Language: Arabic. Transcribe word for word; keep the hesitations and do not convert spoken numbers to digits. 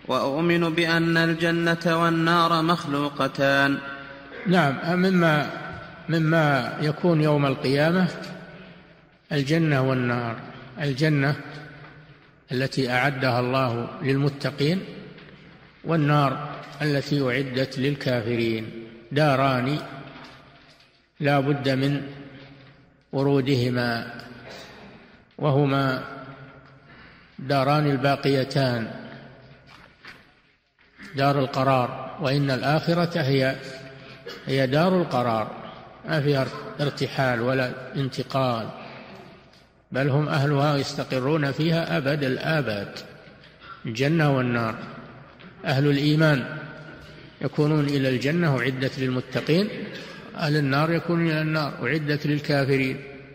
وأؤمن بأن الجنة والنار مخلوقتان. نعم، مما, مما يكون يوم القيامة الجنة والنار. الجنة التي أعدها الله للمتقين، والنار التي أعدت للكافرين، داران لا بد من ورودهما، وهما داران الباقيتان، دار القرار، وإن الآخرة هي هي دار القرار، ما فيها ارتحال ولا انتقال، بل هم أهلها يستقرون فيها أبد الآباد. الجنة والنار، أهل الإيمان يكونون إلى الجنة أعدت للمتقين، أهل النار يكونون إلى النار أعدت للكافرين.